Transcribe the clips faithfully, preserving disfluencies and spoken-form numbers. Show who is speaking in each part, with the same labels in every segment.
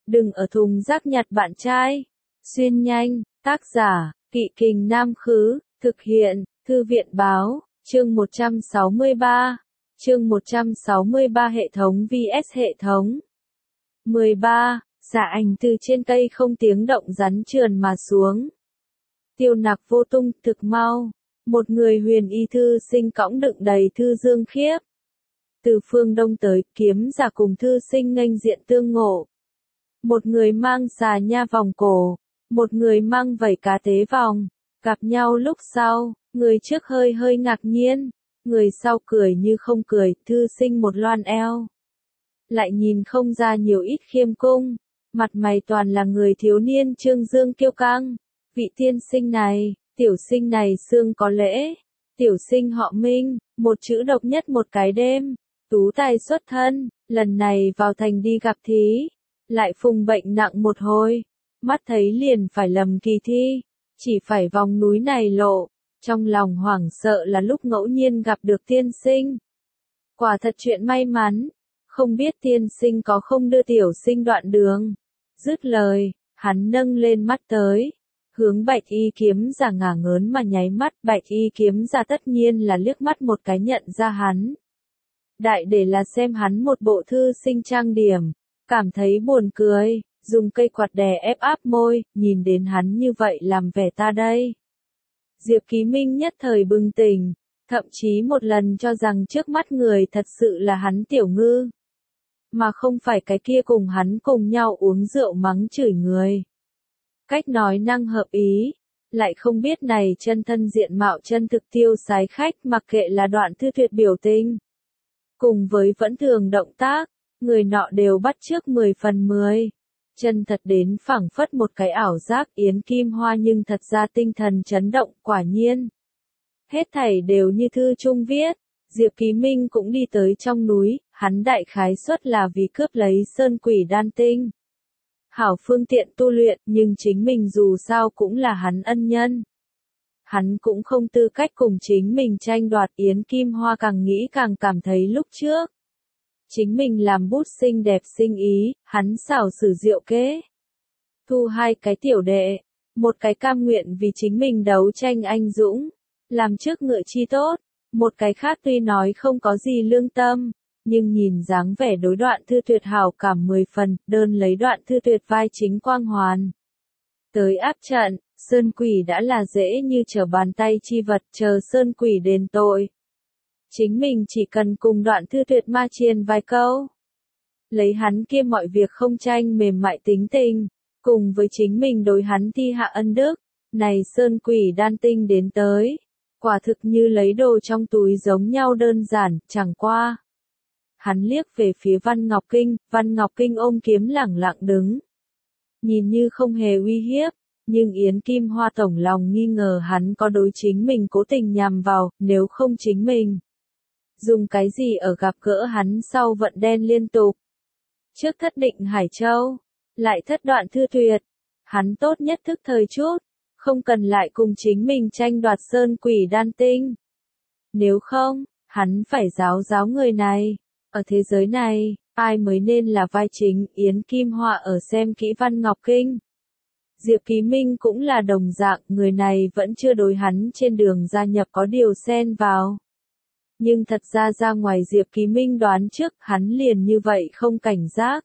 Speaker 1: Đừng ở thùng rác nhặt bạn trai. Xuyên nhanh, tác giả, Kỵ Kình Nam Khứ, thực hiện, Thư viện Báo, chương một trăm sáu mươi ba. Chương một trăm sáu mươi ba Hệ thống vs hệ thống. mười ba. Xả ảnh từ trên cây không tiếng động rắn trườn mà xuống. Tiêu Nặc vô tung, thực mau. Một người huyền y thư sinh cõng đựng đầy thư dương khiếp. Từ phương đông tới, kiếm giả cùng thư sinh nghênh diện tương ngộ. Một người mang xà nha vòng cổ, một người mang vảy cá tế vòng, gặp nhau lúc sau, người trước hơi hơi ngạc nhiên, người sau cười như không cười, thư sinh một loan eo. Lại nhìn không ra nhiều ít khiêm cung, mặt mày toàn là người thiếu niên trương dương kiêu căng. Vị tiên sinh này, tiểu sinh này xương có lễ, tiểu sinh họ Minh, một chữ độc nhất một cái đêm, tú tài xuất thân, lần này vào thành đi gặp thí, lại phùng bệnh nặng một hồi, mắt thấy liền phải lầm kỳ thi, chỉ phải vòng núi này lộ, trong lòng hoảng sợ là lúc ngẫu nhiên gặp được tiên sinh. Quả thật chuyện may mắn, không biết tiên sinh có không đưa tiểu sinh đoạn đường. Dứt lời, hắn nâng lên mắt tới, hướng Bạch Y kiếm giả ngả ngớn mà nháy mắt. Bạch Y kiếm giả tất nhiên là liếc mắt một cái nhận ra hắn. Đại để là xem hắn một bộ thư sinh trang điểm, cảm thấy buồn cười, dùng cây quạt đè ép áp môi, nhìn đến hắn như vậy làm vẻ ta đây. Diệp Ký Minh nhất thời bừng tỉnh, thậm chí một lần cho rằng trước mắt người thật sự là hắn Tiểu Ngư, mà không phải cái kia cùng hắn cùng nhau uống rượu mắng chửi người. Cách nói năng hợp ý, lại không biết này chân thân diện mạo chân thực tiêu sái khách, mặc kệ là đoạn thư tuyệt biểu tình, cùng với vẫn thường động tác, người nọ đều bắt chước mười phần mười. Chân thật đến phảng phất một cái ảo giác. Yến Kim Hoa nhưng thật ra tinh thần chấn động, quả nhiên. Hết thảy đều như thư trung viết, Diệp Ký Minh cũng đi tới trong núi, hắn đại khái suất là vì cướp lấy sơn quỷ đan tinh. Hảo phương tiện tu luyện, nhưng chính mình dù sao cũng là hắn ân nhân. Hắn cũng không tư cách cùng chính mình tranh đoạt. Yến Kim Hoa càng nghĩ càng cảm thấy lúc trước chính mình làm bút xinh đẹp sinh ý, hắn xảo sử diệu kế. Thu hai cái tiểu đệ, một cái cam nguyện vì chính mình đấu tranh anh dũng, làm trước ngựa chi tốt, một cái khác tuy nói không có gì lương tâm, nhưng nhìn dáng vẻ đối đoạn thư tuyệt hảo cảm mười phần, đơn lấy đoạn thư tuyệt vai chính quang hoàn. Tới áp trận, sơn quỷ đã là dễ như trở bàn tay chi vật, chờ sơn quỷ đền tội. Chính mình chỉ cần cùng đoạn thư tuyệt ma chiên vài câu. Lấy hắn kia mọi việc không tranh mềm mại tính tình, cùng với chính mình đối hắn thi hạ ân đức, này sơn quỷ đan tinh đến tới. Quả thực như lấy đồ trong túi giống nhau đơn giản, chẳng qua. Hắn liếc về phía Văn Ngọc Kinh, Văn Ngọc Kinh ôm kiếm lẳng lặng đứng. Nhìn như không hề uy hiếp, nhưng Yến Kim Hoa tổng lòng nghi ngờ hắn có đối chính mình cố tình nhằm vào, nếu không chính mình. Dùng cái gì ở gặp gỡ hắn sau vận đen liên tục. Trước thất định Hải Châu, lại thất đoạn thư tuyệt, hắn tốt nhất thức thời chút, không cần lại cùng chính mình tranh đoạt sơn quỷ đan tinh. Nếu không, hắn phải giáo giáo người này. Ở thế giới này, ai mới nên là vai chính? Yến Kim Hoa ở xem kỹ Văn Ngọc Kinh. Diệp Ký Minh cũng là đồng dạng, người này vẫn chưa đối hắn trên đường gia nhập có điều xen vào. Nhưng thật ra ra ngoài Diệp Ký Minh đoán trước, hắn liền như vậy không cảnh giác.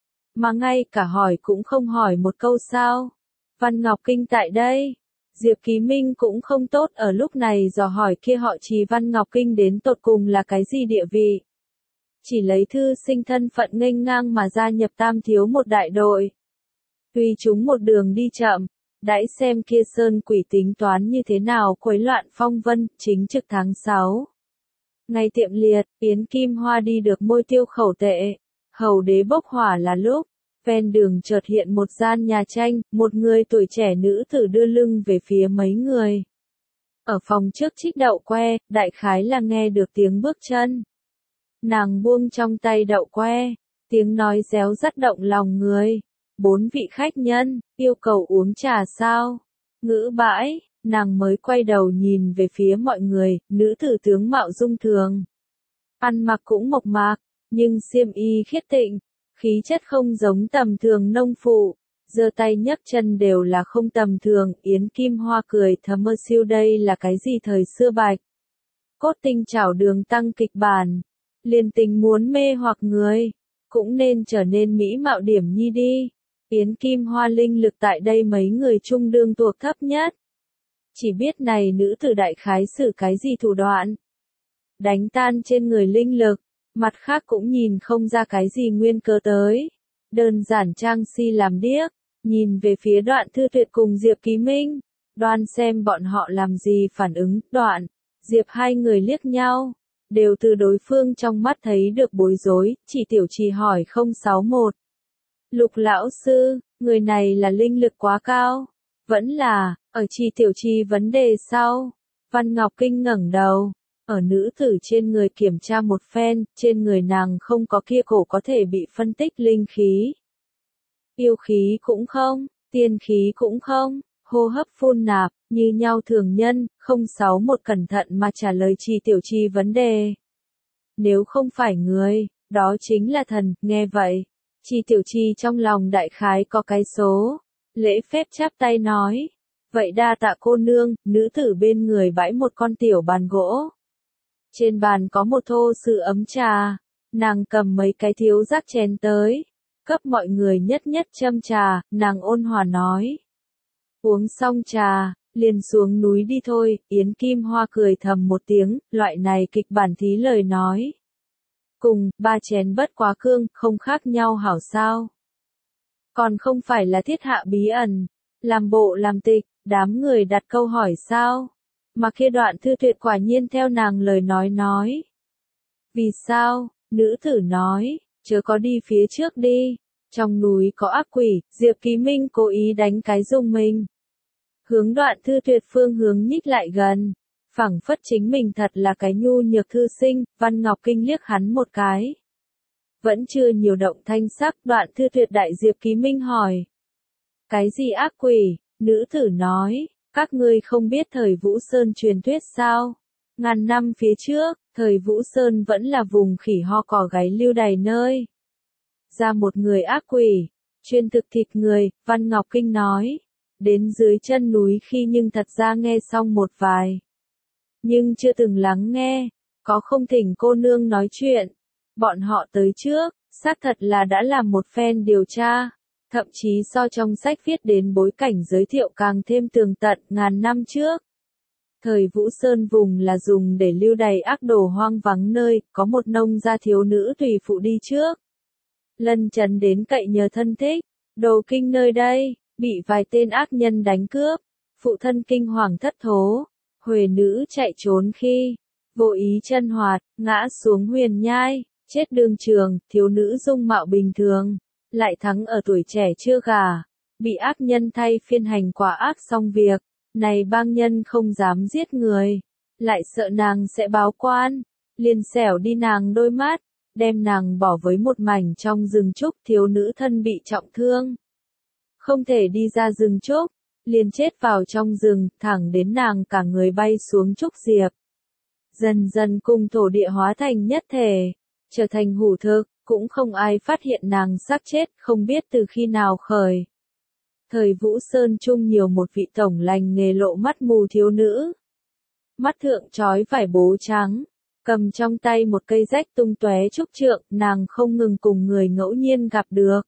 Speaker 1: Mà ngay cả hỏi cũng không hỏi một câu sao. Văn Ngọc Kinh tại đây. Diệp Ký Minh cũng không tốt ở lúc này dò hỏi kia họ Trì Văn Ngọc Kinh đến tột cùng là cái gì địa vị. Chỉ lấy thư sinh thân phận nghênh ngang mà gia nhập tam thiếu một đại đội. Tuy chúng một đường đi chậm, đãi xem kia sơn quỷ tính toán như thế nào quấy loạn phong vân. Chính trực tháng sáu. Ngày tiệm liệt, Yến Kim Hoa đi được môi tiêu khẩu tệ, hầu đế bốc hỏa là lúc, ven đường chợt hiện một gian nhà tranh, một người tuổi trẻ nữ tử đưa lưng về phía mấy người. Ở phòng trước trích đậu que, đại khái là nghe được tiếng bước chân. Nàng buông trong tay đậu que, tiếng nói réo rắt động lòng người. Bốn vị khách nhân, yêu cầu uống trà sao? Ngữ bãi. Nàng mới quay đầu nhìn về phía mọi người, nữ tử tướng mạo dung thường. Ăn mặc cũng mộc mạc, nhưng xiêm y khiết tịnh, khí chất không giống tầm thường nông phụ, giơ tay nhấc chân đều là không tầm thường. Yến Kim Hoa cười thầm mơ siêu đây là cái gì thời xưa bạch. Cốt tinh chảo đường tăng kịch bản, liền tình muốn mê hoặc người, cũng nên trở nên mỹ mạo điểm nhi đi. Yến Kim Hoa linh lực tại đây mấy người trung đương thuộc thấp nhất. Chỉ biết này nữ tử đại khái xử cái gì thủ đoạn. Đánh tan trên người linh lực, mặt khác cũng nhìn không ra cái gì nguyên cớ tới. Đơn giản trang si làm điếc, nhìn về phía Đoạn Thư Tuyệt cùng Diệp Ký Minh, đoan xem bọn họ làm gì phản ứng. Đoạn, Diệp hai người liếc nhau, đều từ đối phương trong mắt thấy được bối rối. Chỉ Tiểu Trì hỏi không sáu một. Lục lão sư, người này là linh lực quá cao, vẫn là, ở Chỉ Tiểu Trì vấn đề sau. Văn Ngọc Kinh ngẩng đầu, ở nữ tử trên người kiểm tra một phen, trên người nàng không có kia cổ có thể bị phân tích linh khí. Yêu khí cũng không, tiên khí cũng không, hô hấp phun nạp, như nhau thường nhân. Không sáu một cẩn thận mà trả lời Chỉ Tiểu Trì vấn đề. Nếu không phải người, đó chính là thần. Nghe vậy, Chỉ Tiểu Trì trong lòng đại khái có cái số, lễ phép chắp tay nói, vậy đa tạ cô nương. Nữ tử bên người bãi một con tiểu bàn gỗ, trên bàn có một thô sứ ấm trà, nàng cầm mấy cái thiếu rác chén tới, cấp mọi người nhất nhất châm trà. Nàng ôn hòa nói, uống xong trà, liền xuống núi đi thôi. Yến Kim Hoa cười thầm một tiếng, loại này kịch bản thí lời nói, cùng ba chén bất quá cương, không khác nhau hảo sao. Còn không phải là thiết hạ bí ẩn, làm bộ làm tịch. Đám người đặt câu hỏi sao, mà kia Đoạn Thư Tuyệt quả nhiên theo nàng lời nói nói. Vì sao? Nữ tử nói, chớ có đi phía trước đi, trong núi có ác quỷ. Diệp Ký Minh cố ý đánh cái rung mình, hướng Đoạn Thư Tuyệt phương hướng nhích lại gần, phảng phất chính mình thật là cái nhu nhược thư sinh. Văn Ngọc Kinh liếc hắn một cái, vẫn chưa nhiều động thanh sắc. Đoạn Thư Tuyệt đại Diệp Ký Minh hỏi, cái gì ác quỷ? Nữ tử nói, các ngươi không biết thời Vũ Sơn truyền thuyết sao? Ngàn năm phía trước, thời Vũ Sơn vẫn là vùng khỉ ho cỏ gáy lưu đày nơi. Ra một người ác quỷ, chuyên thực thịt người. Văn Ngọc Kinh nói, đến dưới chân núi khi nhưng thật ra nghe xong một vài, nhưng chưa từng lắng nghe, có không thỉnh cô nương nói chuyện. Bọn họ tới trước, xác thật là đã làm một phen điều tra. Thậm chí so trong sách viết đến bối cảnh giới thiệu càng thêm tường tận. Ngàn năm trước, thời Vũ Sơn vùng là dùng để lưu đày ác đồ hoang vắng nơi, có một nông gia thiếu nữ tùy phụ đi trước. Lân chấn đến cậy nhờ thân thích, đồ kinh nơi đây, bị vài tên ác nhân đánh cướp, phụ thân kinh hoàng thất thố, huề nữ chạy trốn khi, vô ý chân hoạt, ngã xuống huyền nhai, chết đường trường. Thiếu nữ dung mạo bình thường, lại thắng ở tuổi trẻ chưa gả, bị ác nhân thay phiên hành quả ác xong việc. Này bang nhân không dám giết người, lại sợ nàng sẽ báo quan, liền xẻo đi nàng đôi mắt, đem nàng bỏ với một mảnh trong rừng trúc. Thiếu nữ thân bị trọng thương, không thể đi ra rừng trúc, liền chết vào trong rừng, thẳng đến nàng cả người bay xuống trúc diệp. Dần dần cùng thổ địa hóa thành nhất thể, trở thành hủ thực, cũng không ai phát hiện nàng xác chết. Không biết từ khi nào khởi, thời Vũ Sơn chung nhiều một vị tổng lành nghề lộ mắt mù thiếu nữ. Mắt thượng trói vải bố trắng, cầm trong tay một cây rách tung tóe trúc trượng. Nàng không ngừng cùng người ngẫu nhiên gặp được,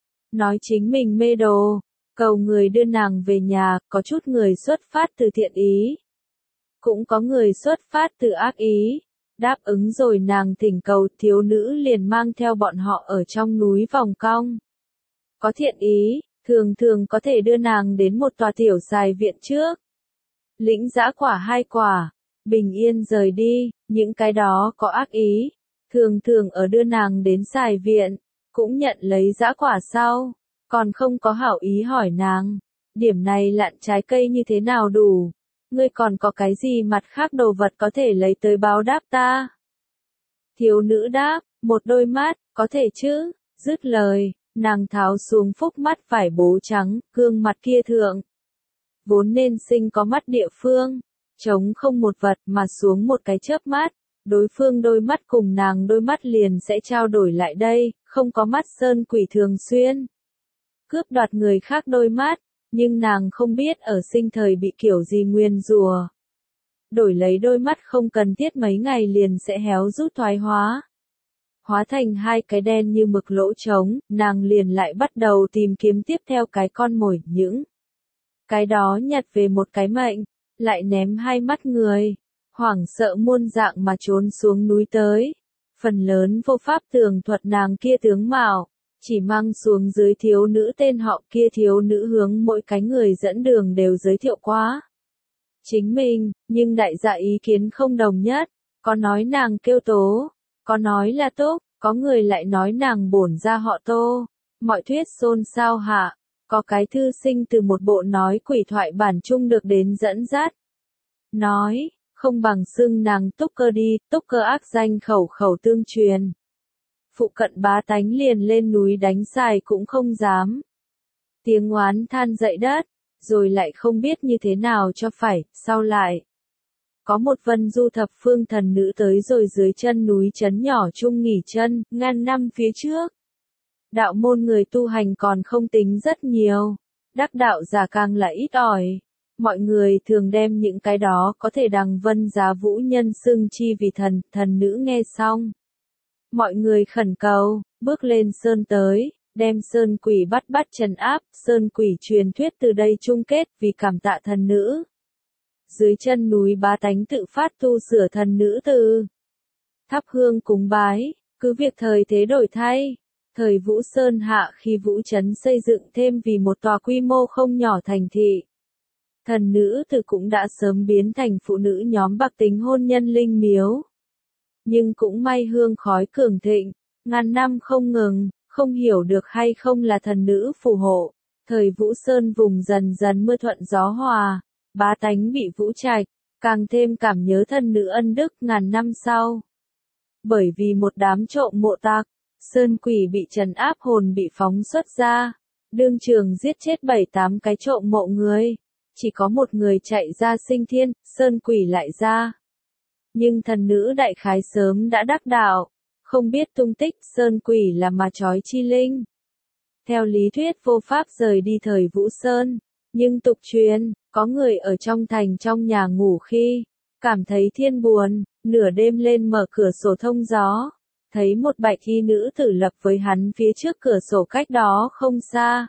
Speaker 1: nói chính mình mê đồ, cầu người đưa nàng về nhà. Có chút người xuất phát từ thiện ý, cũng có người xuất phát từ ác ý. Đáp ứng rồi nàng thỉnh cầu, thiếu nữ liền mang theo bọn họ ở trong núi vòng cong. Có thiện ý, thường thường có thể đưa nàng đến một tòa tiểu xài viện trước, lĩnh dã quả hai quả, bình yên rời đi. Những cái đó có ác ý, thường thường ở đưa nàng đến xài viện, cũng nhận lấy dã quả sau, còn không có hảo ý hỏi nàng, điểm này lạn trái cây như thế nào đủ? Ngươi còn có cái gì mặt khác đồ vật có thể lấy tới báo đáp ta? Thiếu nữ đáp, một đôi mắt, có thể chứ? Dứt lời, nàng tháo xuống phúc mắt vải bố trắng, gương mặt kia thượng. Vốn nên sinh có mắt địa phương, trống không một vật mà xuống một cái chớp mắt, Đối phương đôi mắt cùng nàng đôi mắt liền sẽ trao đổi lại đây, không có mắt sơn quỷ thường xuyên cướp đoạt người khác đôi mắt, nhưng nàng không biết ở sinh thời bị kiểu gì nguyền rủa. Đổi lấy đôi mắt không cần thiết mấy ngày liền sẽ héo rút thoái hóa. Hóa thành hai cái đen như mực lỗ trống, nàng liền lại bắt đầu tìm kiếm tiếp theo cái con mồi, những cái đó nhặt về một cái mệnh, lại ném hai mắt người, hoảng sợ muôn dạng mà trốn xuống núi tới. Phần lớn vô pháp tường thuật nàng kia tướng mạo, chỉ mang xuống dưới thiếu nữ tên họ kia thiếu nữ hướng mỗi cái người dẫn đường đều giới thiệu quá chính mình, nhưng đại gia ý kiến không đồng nhất, có nói nàng kêu Tố, có nói là Túc, có người lại nói nàng bổn ra họ Tô, mọi thuyết xôn xao hạ, có cái thư sinh từ một bộ nói quỷ thoại bản chung được đến dẫn dắt. Nói, không bằng xưng nàng Túc Cơ đi, Túc Cơ ác danh khẩu khẩu tương truyền. Phụ cận bá tánh liền lên núi đánh xài cũng không dám. Tiếng oán than dậy đất, rồi lại không biết như thế nào cho phải, sau lại. Có một vân du thập phương thần nữ tới rồi dưới chân núi trấn nhỏ chung nghỉ chân, ngàn năm phía trước. Đạo môn người tu hành còn không tính rất nhiều, đắc đạo giả càng là ít ỏi. Mọi người thường đem những cái đó có thể đằng vân giá vũ nhân xưng chi vì thần, thần nữ nghe xong. Mọi người khẩn cầu, bước lên sơn tới, đem sơn quỷ bắt bắt trấn áp, sơn quỷ truyền thuyết từ đây chung kết vì cảm tạ thần nữ. Dưới chân núi bá tánh tự phát tu sửa thần nữ từ thắp hương cúng bái, cứ việc thời thế đổi thay. Thời Vũ Sơn hạ khi Vũ Trấn xây dựng thêm vì một tòa quy mô không nhỏ thành thị. Thần nữ từ cũng đã sớm biến thành phụ nữ nhóm bạc tính hôn nhân linh miếu. Nhưng cũng may hương khói cường thịnh, ngàn năm không ngừng, không hiểu được hay không là thần nữ phù hộ. Thời Vũ Sơn vùng dần dần mưa thuận gió hòa, bá tánh bị vũ trạch, càng thêm cảm nhớ thần nữ ân đức ngàn năm sau. Bởi vì một đám trộm mộ tặc, sơn quỷ bị trấn áp hồn bị phóng xuất ra, đương trường giết chết bảy tám cái trộm mộ người, chỉ có một người chạy ra sinh thiên, sơn quỷ lại ra. Nhưng thần nữ đại khái sớm đã đắc đạo, không biết tung tích, sơn quỷ là mà trói chi linh. Theo lý thuyết vô pháp rời đi thời Vũ Sơn, nhưng tục truyền, có người ở trong thành trong nhà ngủ khi, cảm thấy thiên buồn, nửa đêm lên mở cửa sổ thông gió. Thấy một bạch y nữ tử lập với hắn phía trước cửa sổ cách đó không xa.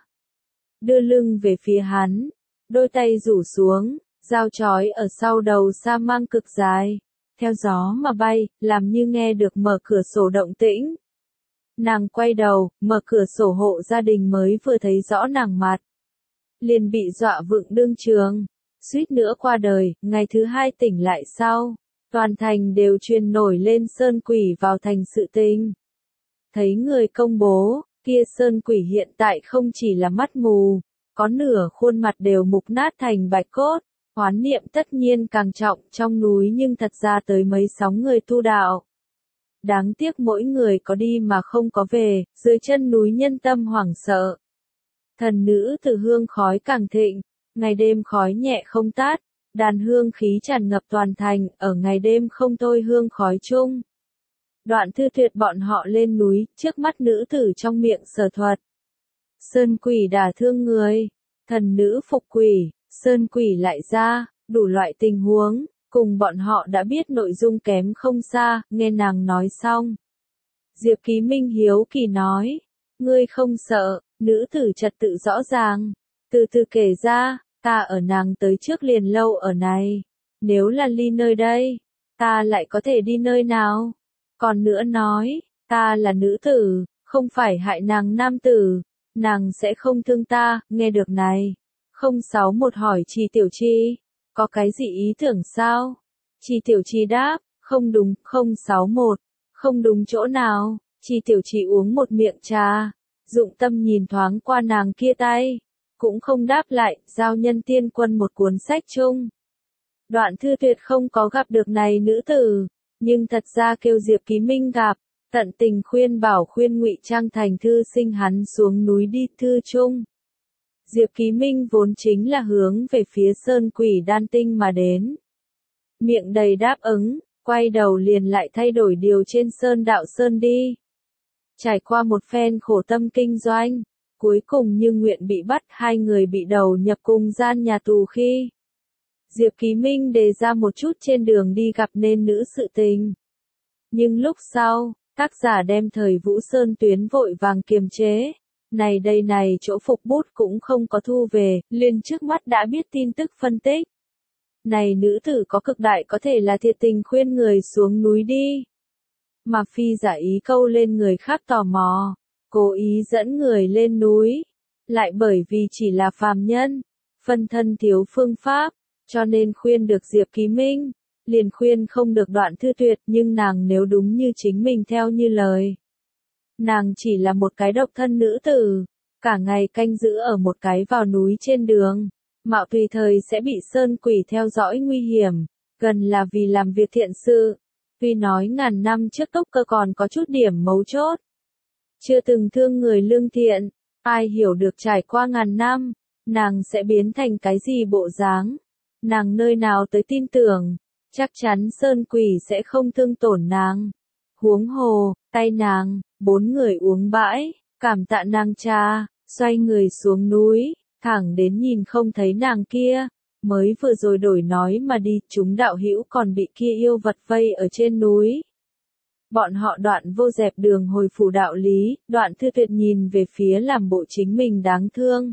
Speaker 1: Đưa lưng về phía hắn, đôi tay rủ xuống, dao chói ở sau đầu sa mang cực dài, theo gió mà bay, làm như nghe được mở cửa sổ động tĩnh. Nàng quay đầu, mở cửa sổ hộ gia đình mới vừa thấy rõ nàng mặt. Liền bị dọa vựng đương trường, suýt nữa qua đời, ngày thứ hai tỉnh lại sau. Toàn thành đều truyền nổi lên sơn quỷ vào thành sự tình. Thấy người công bố, kia sơn quỷ hiện tại không chỉ là mắt mù, có nửa khuôn mặt đều mục nát thành bạch cốt, hoán niệm tất nhiên càng trọng trong núi nhưng thật ra tới mấy sóng người tu đạo. Đáng tiếc mỗi người có đi mà không có về, dưới chân núi nhân tâm hoảng sợ. Thần nữ từ hương khói càng thịnh, ngày đêm khói nhẹ không tát. Đàn hương khí tràn ngập toàn thành, ở ngày đêm không thôi hương khói chung. Đoạn thư tuyệt bọn họ lên núi, trước mắt nữ tử trong miệng sở thuật. Sơn quỷ đả thương người, thần nữ phục quỷ, sơn quỷ lại ra, đủ loại tình huống, cùng bọn họ đã biết nội dung kém không xa, nghe nàng nói xong. Diệp Ký Minh hiếu kỳ nói, ngươi không sợ, nữ tử trật tự rõ ràng, từ từ kể ra. Ta ở nàng tới trước liền lâu ở này, nếu là ly nơi đây, ta lại có thể đi nơi nào? Còn nữa nói, ta là nữ tử, không phải hại nàng nam tử, nàng sẽ không thương ta, nghe được này. không sáu một hỏi Trì Tiểu Chi, có cái gì ý tưởng sao? Trì Tiểu Chi đáp, không đúng, không sáu một, không đúng chỗ nào? Trì Tiểu Chi uống một miệng trà, dụng tâm nhìn thoáng qua nàng kia tay. Cũng không đáp lại, giao nhân tiên quân một cuốn sách chung. Đoạn thư tuyệt không có gặp được này nữ tử, nhưng thật ra kêu Diệp Ký Minh gặp, tận tình khuyên bảo khuyên Ngụy Trang thành thư sinh hắn xuống núi đi thư chung. Diệp Ký Minh vốn chính là hướng về phía sơn quỷ đan tinh mà đến. Miệng đầy đáp ứng, quay đầu liền lại thay đổi điều trên Sơn Đạo Sơn đi. Trải qua một phen khổ tâm kinh doanh, cuối cùng như nguyện bị bắt, hai người bị đầu nhập cùng gian nhà tù khi Diệp Ký Minh đề ra một chút trên đường đi gặp nên nữ sự tình. Nhưng lúc sau, tác giả đem thời Vũ Sơn tuyến vội vàng kiềm chế. Này đây này chỗ phục bút cũng không có thu về, liền trước mắt đã biết tin tức phân tích. Này nữ tử có cực đại có thể là thiệt tình khuyên người xuống núi đi. Mà phi giả ý câu lên người khác tò mò, cố ý dẫn người lên núi. Lại bởi vì chỉ là phàm nhân, phân thân thiếu phương pháp, cho nên khuyên được Diệp Ký Minh, liền khuyên không được Đoạn Thư Tuyệt, nhưng nàng nếu đúng như chính mình theo như lời. Nàng chỉ là một cái độc thân nữ tử, cả ngày canh giữ ở một cái vào núi trên đường, mạo tùy thời sẽ bị sơn quỷ theo dõi nguy hiểm, gần là vì làm việc thiện sự. Tuy nói ngàn năm trước Túc Cơ còn có chút điểm mấu chốt, chưa từng thương người lương thiện, ai hiểu được trải qua ngàn năm, nàng sẽ biến thành cái gì bộ dáng. Nàng nơi nào tới tin tưởng, chắc chắn sơn quỷ sẽ không thương tổn nàng. Huống hồ, tay nàng, bốn người uống bãi, cảm tạ nàng cha, xoay người xuống núi, thẳng đến nhìn không thấy nàng kia, mới vừa rồi đổi nói mà đi, chúng đạo hữu còn bị kia yêu vật vây ở trên núi. Bọn họ Đoạn Vô dẹp đường hồi phủ đạo lý, Đoạn Thư Tuyệt nhìn về phía làm bộ chính mình đáng thương.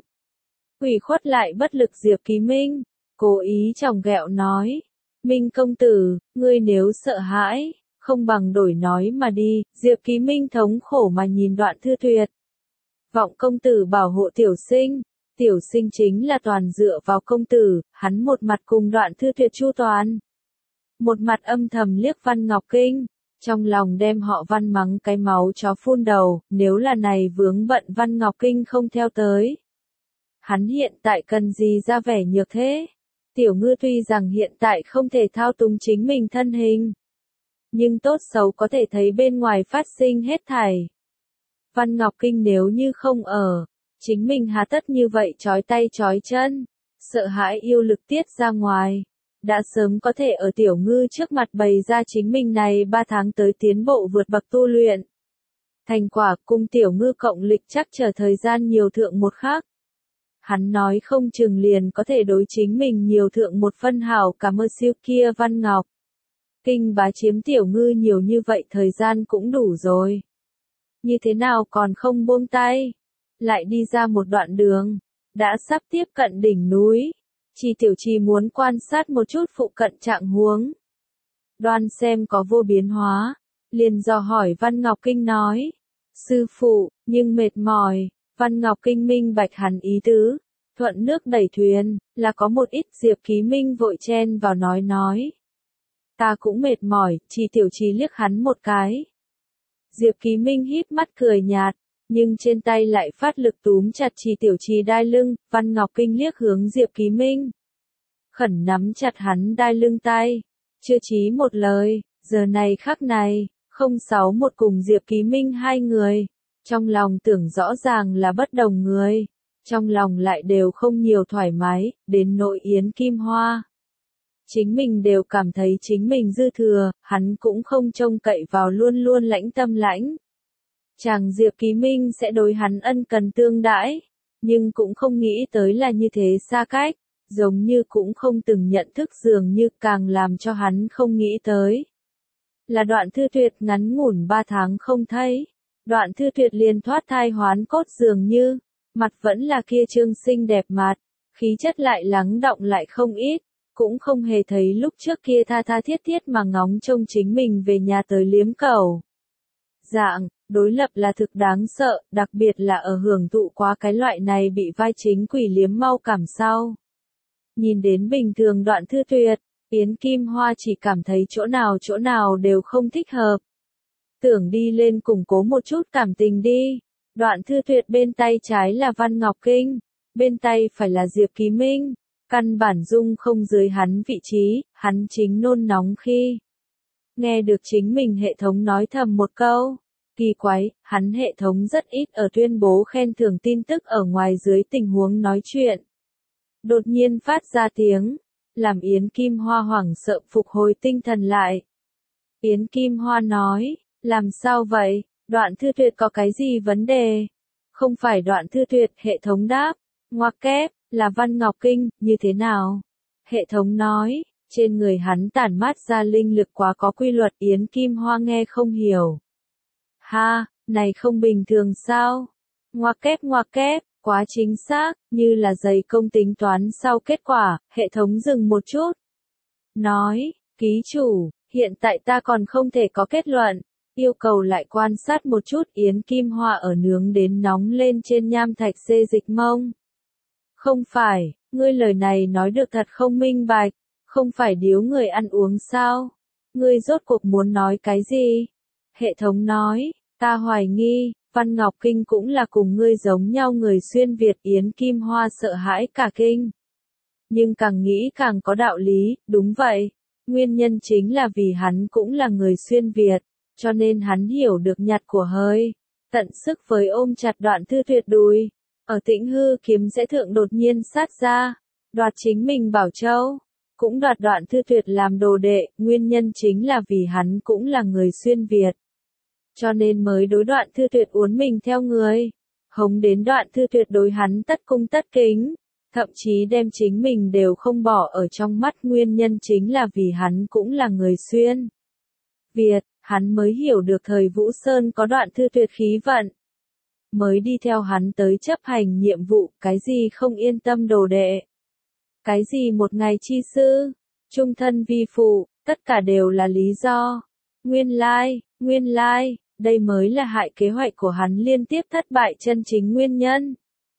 Speaker 1: Ủy khuất lại bất lực Diệp Ký Minh, cố ý chòng ghẹo nói, Minh công tử, ngươi nếu sợ hãi, không bằng đổi nói mà đi. Diệp Ký Minh thống khổ mà nhìn Đoạn Thư Tuyệt. Vọng công tử bảo hộ tiểu sinh, tiểu sinh chính là toàn dựa vào công tử, hắn một mặt cùng Đoạn Thư Tuyệt chu toàn. Một mặt âm thầm liếc Văn Ngọc Kinh, trong lòng đem họ Văn mắng cái máu chó phun đầu, nếu là này vướng bận Văn Ngọc Kinh không theo tới. Hắn hiện tại cần gì ra vẻ nhược thế? Tiểu ngư tuy rằng hiện tại không thể thao túng chính mình thân hình, nhưng tốt xấu có thể thấy bên ngoài phát sinh hết thảy. Văn Ngọc Kinh nếu như không ở, chính mình hà tất như vậy trói tay trói chân, sợ hãi yêu lực tiết ra ngoài, đã sớm có thể ở tiểu ngư trước mặt bày ra chính mình này ba tháng tới tiến bộ vượt bậc tu luyện. Thành quả cung tiểu ngư cộng lịch chắc chờ thời gian nhiều thượng một khắc. Hắn nói không chừng liền có thể đối chính mình nhiều thượng một phân hảo cảm ơn siêu kia Văn Ngọc. Kinh bá chiếm tiểu ngư nhiều như vậy thời gian cũng đủ rồi. Như thế nào còn không buông tay? Lại đi ra một đoạn đường, đã sắp tiếp cận đỉnh núi. Chỉ tiểu trì muốn quan sát một chút phụ cận trạng huống. Đoan xem có vô biến hóa, liền dò hỏi Văn Ngọc Kinh nói. Sư phụ, nhưng mệt mỏi. Văn Ngọc Kinh minh bạch hắn ý tứ, thuận nước đẩy thuyền, là có một ít. Diệp Ký Minh vội chen vào nói nói. Ta cũng mệt mỏi, chỉ tiểu trì liếc hắn một cái. Diệp Ký Minh híp mắt cười nhạt, nhưng trên tay lại phát lực túm chặt chỉ tiểu trì đai lưng. Văn Ngọc Kinh liếc hướng Diệp Ký Minh, khẩn nắm chặt hắn đai lưng tay, chưa chí một lời. Giờ này khắc này, không sáu một cùng Diệp Ký Minh hai người, trong lòng tưởng rõ ràng là bất đồng người, trong lòng lại đều không nhiều thoải mái, đến nỗi Yến Kim Hoa. Chính mình đều cảm thấy chính mình dư thừa, hắn cũng không trông cậy vào luôn luôn lãnh tâm lãnh. Chàng Diệp Ký Minh sẽ đối hắn ân cần tương đãi, nhưng cũng không nghĩ tới là như thế xa cách, giống như cũng không từng nhận thức, dường như càng làm cho hắn không nghĩ tới. Là Đoạn Thư Tuyệt ngắn ngủn ba tháng không thấy, Đoạn Thư Tuyệt liền thoát thai hoán cốt dường như, mặt vẫn là kia trương xinh đẹp mặt, khí chất lại lắng đọng lại không ít. Cũng không hề thấy lúc trước kia tha tha thiết thiết mà ngóng trông chính mình về nhà tới liếm cầu. Dạng, đối lập là thực đáng sợ, đặc biệt là ở hưởng thụ quá cái loại này bị vai chính quỷ liếm mau cảm sau. Nhìn đến bình thường Đoạn Thư Tuyệt, Yến Kim Hoa chỉ cảm thấy chỗ nào chỗ nào đều không thích hợp. Tưởng đi lên củng cố một chút cảm tình đi. Đoạn Thư Tuyệt bên tay trái là Văn Ngọc Kinh, bên tay phải là Diệp Ký Minh. Căn bản dung không dưới hắn vị trí, hắn chính nôn nóng khi nghe được chính mình hệ thống nói thầm một câu. Kỳ quái, hắn hệ thống rất ít ở tuyên bố khen thưởng tin tức ở ngoài dưới tình huống nói chuyện. Đột nhiên phát ra tiếng, làm Yến Kim Hoa hoảng sợ phục hồi tinh thần lại. Yến Kim Hoa nói, làm sao vậy, Đoạn Thư Tuyệt có cái gì vấn đề? Không phải Đoạn Thư Tuyệt, hệ thống đáp, ngoặc kép, là Văn Ngọc Kinh, như thế nào? Hệ thống nói, trên người hắn tản mát ra linh lực quá có quy luật. Yến Kim Hoa nghe không hiểu. Ha, này không bình thường sao? Ngoặc kép ngoặc kép, quá chính xác, như là dày công tính toán sau kết quả. Hệ thống dừng một chút. Nói, ký chủ, hiện tại ta còn không thể có kết luận. Yêu cầu lại quan sát một chút. Yến Kim Hoa ở nướng đến nóng lên trên nham thạch xê dịch mông. Không phải, ngươi lời này nói được thật không minh bạch, không phải điếu người ăn uống sao? Ngươi rốt cuộc muốn nói cái gì? Hệ thống nói, ta hoài nghi, Văn Ngọc Kinh cũng là cùng ngươi giống nhau người xuyên Việt. Yến Kim Hoa sợ hãi cả kinh. Nhưng càng nghĩ càng có đạo lý, đúng vậy. Nguyên nhân chính là vì hắn cũng là người xuyên Việt, cho nên hắn hiểu được nhặt của hơi. Tận sức với ôm chặt Đoạn Thư Tuyệt đùi. Ở Tĩnh Hư kiếm sẽ thượng đột nhiên sát ra, đoạt chính mình Bảo Châu, cũng đoạt Đoạn Thư Tuyệt làm đồ đệ. Nguyên nhân chính là vì hắn cũng là người xuyên Việt, cho nên mới đối Đoạn Thư Tuyệt uốn mình theo người, hống đến Đoạn Thư Tuyệt đối hắn tất cung tất kính, thậm chí đem chính mình đều không bỏ ở trong mắt. Nguyên nhân chính là vì hắn cũng là người xuyên Việt, hắn mới hiểu được thời Vũ Sơn có Đoạn Thư Tuyệt khí vận, mới đi theo hắn tới chấp hành nhiệm vụ. Cái gì không yên tâm đồ đệ, cái gì một ngày chi sư, trung thân vi phụ, tất cả đều là lý do. Nguyên lai, nguyên lai, đây mới là hại kế hoạch của hắn liên tiếp thất bại chân chính nguyên nhân.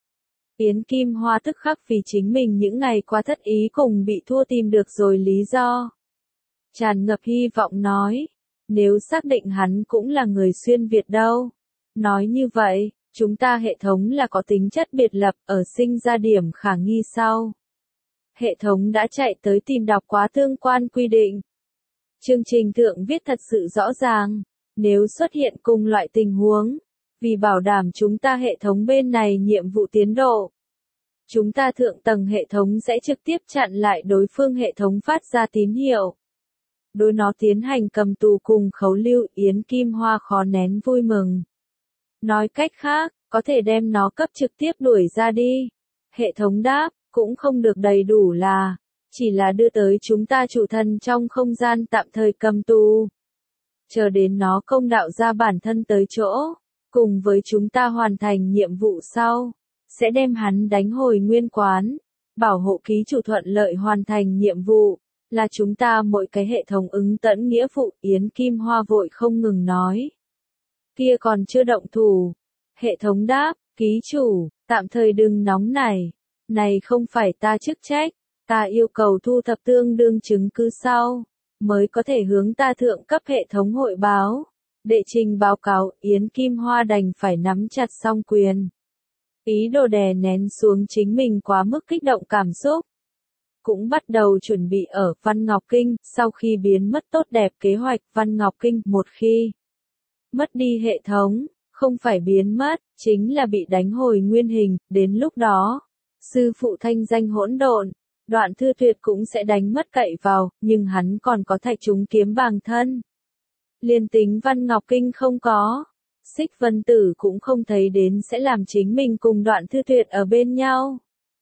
Speaker 1: Yến Kim Hoa tức khắc vì chính mình những ngày qua thất ý cùng bị thua tìm được rồi lý do. Tràn ngập hy vọng nói, nếu xác định hắn cũng là người xuyên Việt đâu. Nói như vậy, chúng ta hệ thống là có tính chất biệt lập, ở sinh ra điểm khả nghi sau. Hệ thống đã chạy tới tìm đọc quá tương quan quy định. Chương trình thượng viết thật sự rõ ràng, nếu xuất hiện cùng loại tình huống, vì bảo đảm chúng ta hệ thống bên này nhiệm vụ tiến độ, chúng ta thượng tầng hệ thống sẽ trực tiếp chặn lại đối phương hệ thống phát ra tín hiệu, đối nó tiến hành cầm tù cùng khấu lưu. Yến Kim Hoa khó nén vui mừng. Nói cách khác, có thể đem nó cấp trực tiếp đuổi ra đi. Hệ thống đáp, cũng không được đầy đủ là, chỉ là đưa tới chúng ta chủ thần trong không gian tạm thời cầm tù. Chờ đến nó công đạo ra bản thân tới chỗ, cùng với chúng ta hoàn thành nhiệm vụ sau, sẽ đem hắn đánh hồi nguyên quán, bảo hộ ký chủ thuận lợi hoàn thành nhiệm vụ, là chúng ta mỗi cái hệ thống ứng tận nghĩa vụ. Yến Kim Hoa vội không ngừng nói. Kia còn chưa động thủ. Hệ thống đáp, ký chủ, tạm thời đừng nóng nảy. Này không phải ta chức trách, ta yêu cầu thu thập tương đương chứng cứ sau, mới có thể hướng ta thượng cấp hệ thống hội báo. Đệ trình báo cáo. Yến Kim Hoa đành phải nắm chặt song quyền. Ý đồ đè nén xuống chính mình quá mức kích động cảm xúc. Cũng bắt đầu chuẩn bị ở Văn Ngọc Kinh. Sau khi biến mất tốt đẹp kế hoạch Văn Ngọc Kinh, một khi mất đi hệ thống, không phải biến mất, chính là bị đánh hồi nguyên hình. Đến lúc đó, sư phụ thanh danh hỗn độn, Đoạn Thư Tuyệt cũng sẽ đánh mất cậy vào, nhưng hắn còn có Thạch Trúng kiếm bằng thân. Liên tính Văn Ngọc Kinh không có, Xích Vân Tử cũng không thấy đến sẽ làm chính mình cùng Đoạn Thư Tuyệt ở bên nhau.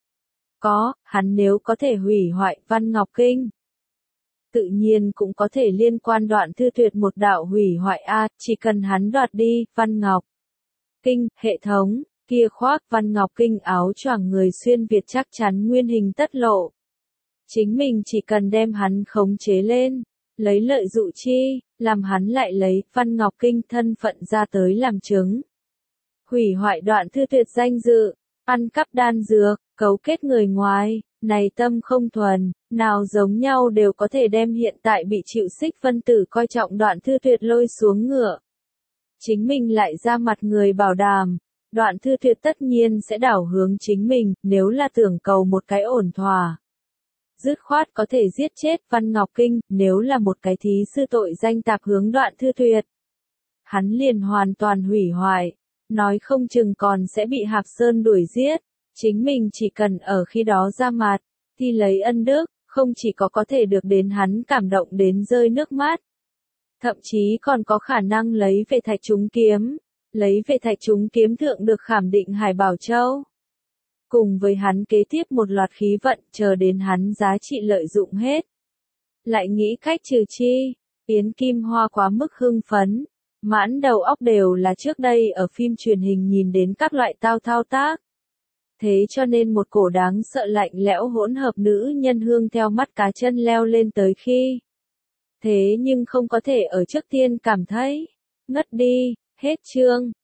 Speaker 1: Có, hắn nếu có thể hủy hoại Văn Ngọc Kinh, tự nhiên cũng có thể liên quan Đoạn Thư Tuyệt một đạo hủy hoại a, chỉ cần hắn đoạt đi Văn Ngọc Kinh. Hệ thống kia khoác Văn Ngọc Kinh áo choàng người xuyên Việt chắc chắn nguyên hình tất lộ. Chính mình chỉ cần đem hắn khống chế lên, lấy lợi dụ chi, làm hắn lại lấy Văn Ngọc Kinh thân phận ra tới làm chứng. Hủy hoại Đoạn Thư Tuyệt danh dự, ăn cắp đan dược, cấu kết người ngoài, này tâm không thuần, nào giống nhau đều có thể đem hiện tại bị chịu Xích Vân Tử coi trọng Đoạn Thư Tuyệt lôi xuống ngựa. Chính mình lại ra mặt người bảo đảm, Đoạn Thư Tuyệt tất nhiên sẽ đảo hướng chính mình. Nếu là tưởng cầu một cái ổn thỏa, dứt khoát có thể giết chết Văn Ngọc Kinh. Nếu là một cái thí sư tội danh tạp hướng Đoạn Thư Tuyệt, hắn liền hoàn toàn hủy hoại, nói không chừng còn sẽ bị Hạc Sơn đuổi giết. Chính mình chỉ cần ở khi đó ra mặt, thì lấy ân đức, không chỉ có có thể được đến hắn cảm động đến rơi nước mắt, thậm chí còn có khả năng lấy về thạch trúng kiếm, lấy về thạch trúng kiếm thượng được khảm định Hải Bảo Châu. Cùng với hắn kế tiếp một loạt khí vận chờ đến hắn giá trị lợi dụng hết. Lại nghĩ cách trừ chi, Yến Kim Hoa quá mức hưng phấn, mãn đầu óc đều là trước đây ở phim truyền hình nhìn đến các loại tao thao tác. Thế cho nên một cổ đáng sợ lạnh lẽo hỗn hợp nữ nhân hương theo mắt cá chân leo lên tới khi. Thế nhưng không có thể ở trước tiên cảm thấy, ngất đi, hết chương.